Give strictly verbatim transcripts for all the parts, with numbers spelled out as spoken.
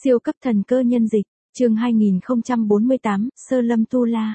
Siêu cấp thần cơ nhân dịch, chương hai nghìn không trăm bốn mươi tám, Sơ Lâm Tu La.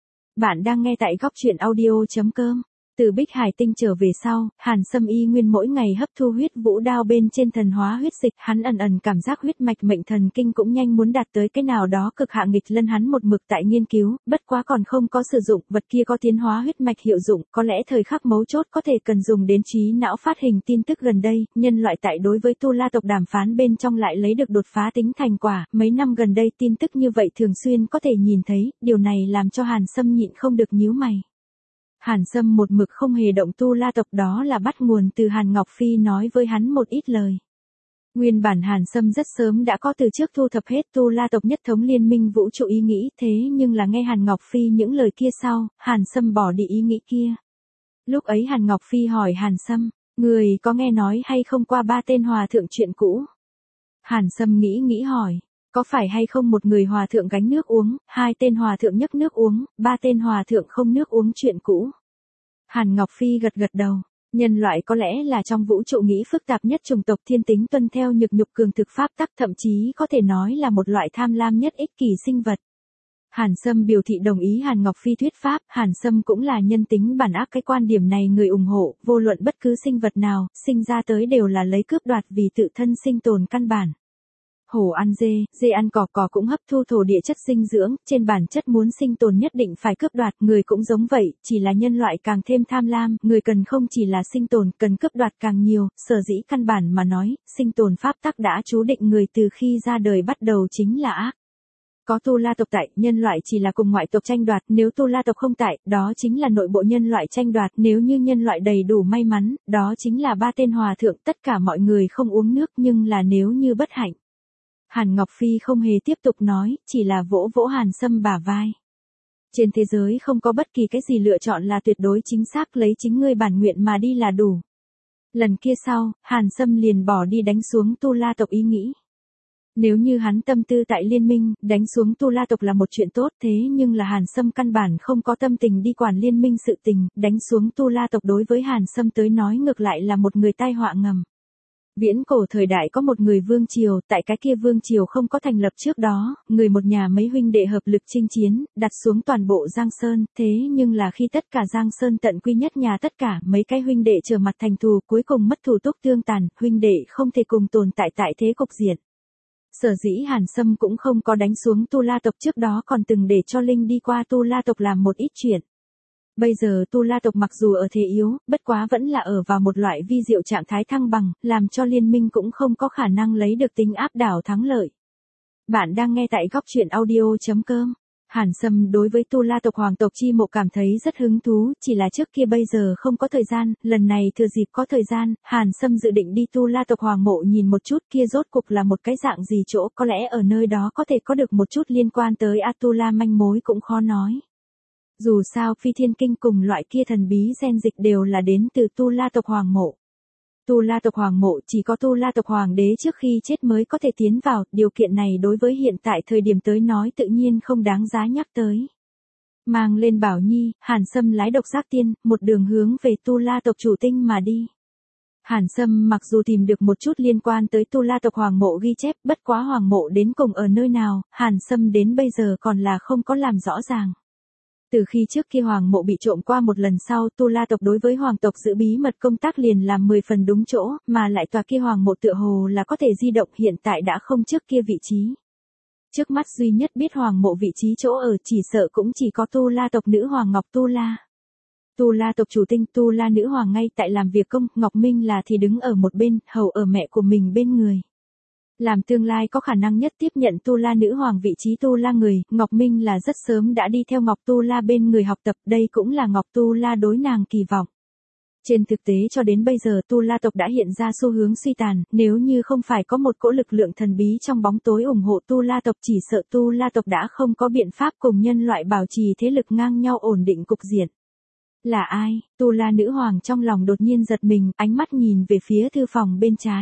Bạn đang nghe tại góc truyện audio chấm com. Từ Bích Hải Tinh trở về sau, Hàn Sâm y nguyên mỗi ngày hấp thu huyết vũ đao bên trên thần hóa huyết dịch, hắn ẩn ẩn cảm giác huyết mạch mệnh thần kinh cũng nhanh muốn đạt tới cái nào đó cực hạ nghịch lân, hắn một mực tại nghiên cứu, bất quá còn không có sử dụng, vật kia có tiến hóa huyết mạch hiệu dụng, có lẽ thời khắc mấu chốt có thể cần dùng đến trí não phát hình tin tức. Gần đây, nhân loại tại đối với Tu La tộc đàm phán bên trong lại lấy được đột phá tính thành quả, mấy năm gần đây tin tức như vậy thường xuyên có thể nhìn thấy, điều này làm cho Hàn Sâm nhịn không được nhíu mày. Hàn Sâm một mực không hề động Tu La tộc, đó là bắt nguồn từ Hàn Ngọc Phi nói với hắn một ít lời. Nguyên bản Hàn Sâm rất sớm đã có từ trước thu thập hết Tu La tộc nhất thống liên minh vũ trụ ý nghĩ, thế nhưng là nghe Hàn Ngọc Phi những lời kia sau, Hàn Sâm bỏ đi ý nghĩ kia. Lúc ấy Hàn Ngọc Phi hỏi Hàn Sâm, người có nghe nói hay không qua ba tên hòa thượng chuyện cũ? Hàn Sâm nghĩ nghĩ hỏi. Có phải hay không một người hòa thượng gánh nước uống, hai tên hòa thượng nhấc nước uống, ba tên hòa thượng không nước uống chuyện cũ? Hàn Ngọc Phi gật gật đầu. Nhân loại có lẽ là trong vũ trụ nghĩ phức tạp nhất chủng tộc, thiên tính tuân theo nhược nhục cường thực pháp tắc, thậm chí có thể nói là một loại tham lam nhất ích kỷ sinh vật. Hàn Sâm biểu thị đồng ý Hàn Ngọc Phi thuyết pháp, Hàn Sâm cũng là nhân tính bản ác, cái quan điểm này người ủng hộ, vô luận bất cứ sinh vật nào, sinh ra tới đều là lấy cướp đoạt vì tự thân sinh tồn căn bản. Hổ ăn dê, dê ăn cỏ, cỏ cũng hấp thu thổ địa chất dinh dưỡng, trên bản chất muốn sinh tồn nhất định phải cướp đoạt, người cũng giống vậy, chỉ là nhân loại càng thêm tham lam, người cần không chỉ là sinh tồn, cần cướp đoạt càng nhiều, sở dĩ căn bản mà nói, sinh tồn pháp tắc đã chú định người từ khi ra đời bắt đầu chính là ác. Có Tu La tộc tại, nhân loại chỉ là cùng ngoại tộc tranh đoạt, nếu Tu La tộc không tại, đó chính là nội bộ nhân loại tranh đoạt, nếu như nhân loại đầy đủ may mắn, đó chính là ba tên hòa thượng, tất cả mọi người không uống nước, nhưng là nếu như bất hạnh. Hàn Ngọc Phi không hề tiếp tục nói, chỉ là vỗ vỗ Hàn Sâm bả vai. Trên thế giới không có bất kỳ cái gì lựa chọn là tuyệt đối chính xác, lấy chính ngươi bản nguyện mà đi là đủ. Lần kia sau, Hàn Sâm liền bỏ đi đánh xuống Tu La tộc ý nghĩ. Nếu như hắn tâm tư tại liên minh, đánh xuống Tu La tộc là một chuyện tốt, thế nhưng là Hàn Sâm căn bản không có tâm tình đi quản liên minh sự tình, đánh xuống Tu La tộc đối với Hàn Sâm tới nói ngược lại là một người tai họa ngầm. Viễn cổ thời đại có một người vương triều, tại cái kia vương triều không có thành lập trước đó, người một nhà mấy huynh đệ hợp lực chinh chiến, đặt xuống toàn bộ Giang Sơn, thế nhưng là khi tất cả Giang Sơn tận quy nhất nhà, tất cả mấy cái huynh đệ trở mặt thành thù, cuối cùng mất thù túc tương tàn, huynh đệ không thể cùng tồn tại tại thế cục diện. Sở dĩ Hàn Sâm cũng không có đánh xuống Tu La tộc, trước đó còn từng để cho Linh đi qua Tu La tộc làm một ít chuyện. Bây giờ Tu La tộc mặc dù ở thế yếu, bất quá vẫn là ở vào một loại vi diệu trạng thái thăng bằng, làm cho liên minh cũng không có khả năng lấy được tính áp đảo thắng lợi. Bạn đang nghe tại góc truyện audio chấm com. Hàn Sâm đối với Tu La tộc hoàng tộc chi mộ cảm thấy rất hứng thú, chỉ là trước kia bây giờ không có thời gian, lần này thừa dịp có thời gian, Hàn Sâm dự định đi Tu La tộc hoàng mộ nhìn một chút, kia rốt cục là một cái dạng gì chỗ, có lẽ ở nơi đó có thể có được một chút liên quan tới Atula manh mối cũng khó nói. Dù sao Phi Thiên Kinh cùng loại kia thần bí gen dịch đều là đến từ Tu La tộc hoàng mộ. Tu La tộc hoàng mộ chỉ có Tu La tộc hoàng đế trước khi chết mới có thể tiến vào, điều kiện này đối với hiện tại thời điểm tới nói tự nhiên không đáng giá nhắc tới. Mang lên Bảo Nhi, Hàn Sâm lái độc giác tiên, một đường hướng về Tu La tộc chủ tinh mà đi. Hàn Sâm mặc dù tìm được một chút liên quan tới Tu La tộc hoàng mộ ghi chép, bất quá hoàng mộ đến cùng ở nơi nào, Hàn Sâm đến bây giờ còn là không có làm rõ ràng. Từ khi trước kia hoàng mộ bị trộm qua một lần sau, Tu La tộc đối với hoàng tộc giữ bí mật công tác liền làm mười phần đúng chỗ, mà lại tòa kia hoàng mộ tựa hồ là có thể di động, hiện tại đã không trước kia vị trí. Trước mắt duy nhất biết hoàng mộ vị trí chỗ ở chỉ sợ cũng chỉ có Tu La tộc nữ hoàng Ngọc Tu La. Tu La tộc chủ tinh Tu La nữ hoàng ngay tại làm việc công, Ngọc Minh là thì đứng ở một bên, hầu ở mẹ của mình bên người. Làm tương lai có khả năng nhất tiếp nhận Tu La nữ hoàng vị trí Tu La người, Ngọc Minh là rất sớm đã đi theo Ngọc Tu La bên người học tập, đây cũng là Ngọc Tu La đối nàng kỳ vọng. Trên thực tế cho đến bây giờ Tu La tộc đã hiện ra xu hướng suy tàn, nếu như không phải có một cỗ lực lượng thần bí trong bóng tối ủng hộ Tu La tộc, chỉ sợ Tu La tộc đã không có biện pháp cùng nhân loại bảo trì thế lực ngang nhau ổn định cục diện. Là ai? Tu La nữ hoàng trong lòng đột nhiên giật mình, ánh mắt nhìn về phía thư phòng bên trái.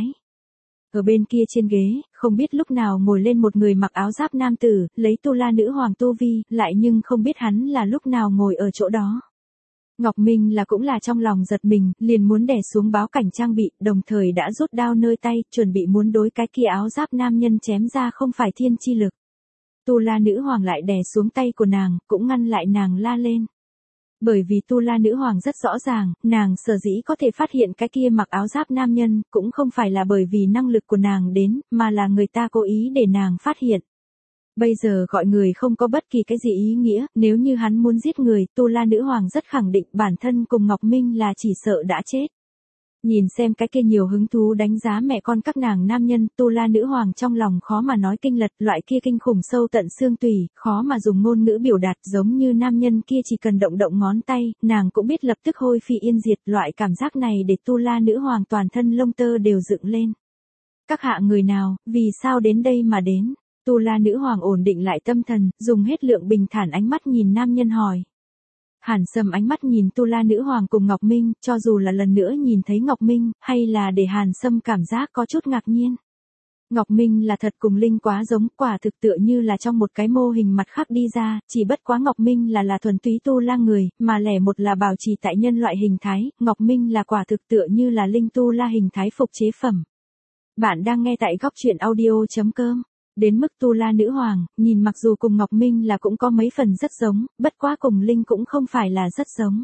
Ở bên kia trên ghế, không biết lúc nào ngồi lên một người mặc áo giáp nam tử, lấy Tu La nữ hoàng tu vi, lại nhưng không biết hắn là lúc nào ngồi ở chỗ đó. Ngọc Minh là cũng là trong lòng giật mình, liền muốn đè xuống báo cảnh trang bị, đồng thời đã rút đao nơi tay, chuẩn bị muốn đối cái kia áo giáp nam nhân chém ra không phải thiên chi lực. Tu La nữ hoàng lại đè xuống tay của nàng, cũng ngăn lại nàng la lên. Bởi vì Tu La nữ hoàng rất rõ ràng, nàng sở dĩ có thể phát hiện cái kia mặc áo giáp nam nhân, cũng không phải là bởi vì năng lực của nàng đến, mà là người ta cố ý để nàng phát hiện. Bây giờ gọi người không có bất kỳ cái gì ý nghĩa, nếu như hắn muốn giết người, Tu La nữ hoàng rất khẳng định bản thân cùng Ngọc Minh là chỉ sợ đã chết. Nhìn xem cái kia nhiều hứng thú đánh giá mẹ con các nàng nam nhân, Tu La nữ hoàng trong lòng khó mà nói kinh lật, loại kia kinh khủng sâu tận xương tủy, khó mà dùng ngôn ngữ biểu đạt, giống như nam nhân kia chỉ cần động động ngón tay, nàng cũng biết lập tức hôi phi yên diệt, loại cảm giác này để Tu La nữ hoàng toàn thân lông tơ đều dựng lên. Các hạ người nào, vì sao đến đây mà đến? Tu La nữ hoàng ổn định lại tâm thần, dùng hết lượng bình thản ánh mắt nhìn nam nhân hỏi. Hàn Sâm ánh mắt nhìn Tu La nữ hoàng cùng Ngọc Minh, cho dù là lần nữa nhìn thấy Ngọc Minh, hay là để Hàn Sâm cảm giác có chút ngạc nhiên. Ngọc Minh là thật cùng Linh quá giống, quả thực tựa như là trong một cái mô hình mặt khác đi ra, chỉ bất quá Ngọc Minh là là thuần túy Tu La người, mà lẻ một là bảo trì tại nhân loại hình thái, Ngọc Minh là quả thực tựa như là Linh Tu La hình thái phục chế phẩm. Bạn đang nghe tại góc truyện audio chấm com. Đến mức Tu La nữ hoàng, nhìn mặc dù cùng Ngọc Minh là cũng có mấy phần rất giống, bất quá cùng Linh cũng không phải là rất giống.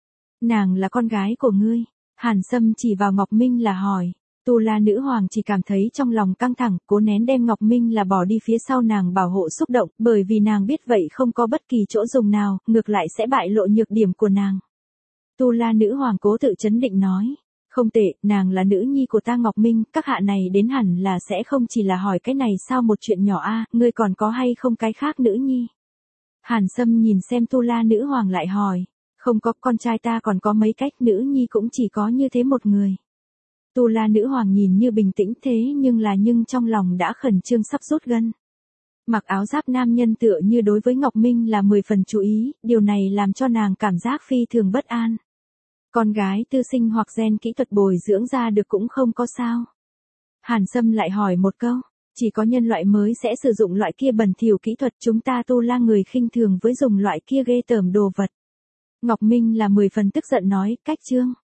Nàng là con gái của ngươi. Hàn Sâm chỉ vào Ngọc Minh là hỏi. Tu La nữ hoàng chỉ cảm thấy trong lòng căng thẳng, cố nén đem Ngọc Minh là bỏ đi phía sau nàng bảo hộ xúc động, bởi vì nàng biết vậy không có bất kỳ chỗ dùng nào, ngược lại sẽ bại lộ nhược điểm của nàng. Tu La nữ hoàng cố tự chấn định nói. Không tệ, nàng là nữ nhi của ta Ngọc Minh, các hạ này đến hẳn là sẽ không chỉ là hỏi cái này sao một chuyện nhỏ a, ngươi còn có hay không cái khác nữ nhi? Hàn Sâm nhìn xem Tu La nữ hoàng lại hỏi, không có, con trai ta còn có mấy cách, nữ nhi cũng chỉ có như thế một người. Tu La nữ hoàng nhìn như bình tĩnh thế nhưng là nhưng trong lòng đã khẩn trương sắp rút gân. Mặc áo giáp nam nhân tựa như đối với Ngọc Minh là mười phần chú ý, điều này làm cho nàng cảm giác phi thường bất an. Con gái tư sinh hoặc gen kỹ thuật bồi dưỡng ra được cũng không có sao. Hàn Sâm lại hỏi một câu, chỉ có nhân loại mới sẽ sử dụng loại kia bẩn thỉu kỹ thuật, chúng ta Tu La người khinh thường với dùng loại kia ghê tởm đồ vật. Ngọc Minh là mười phần tức giận nói, cách chương.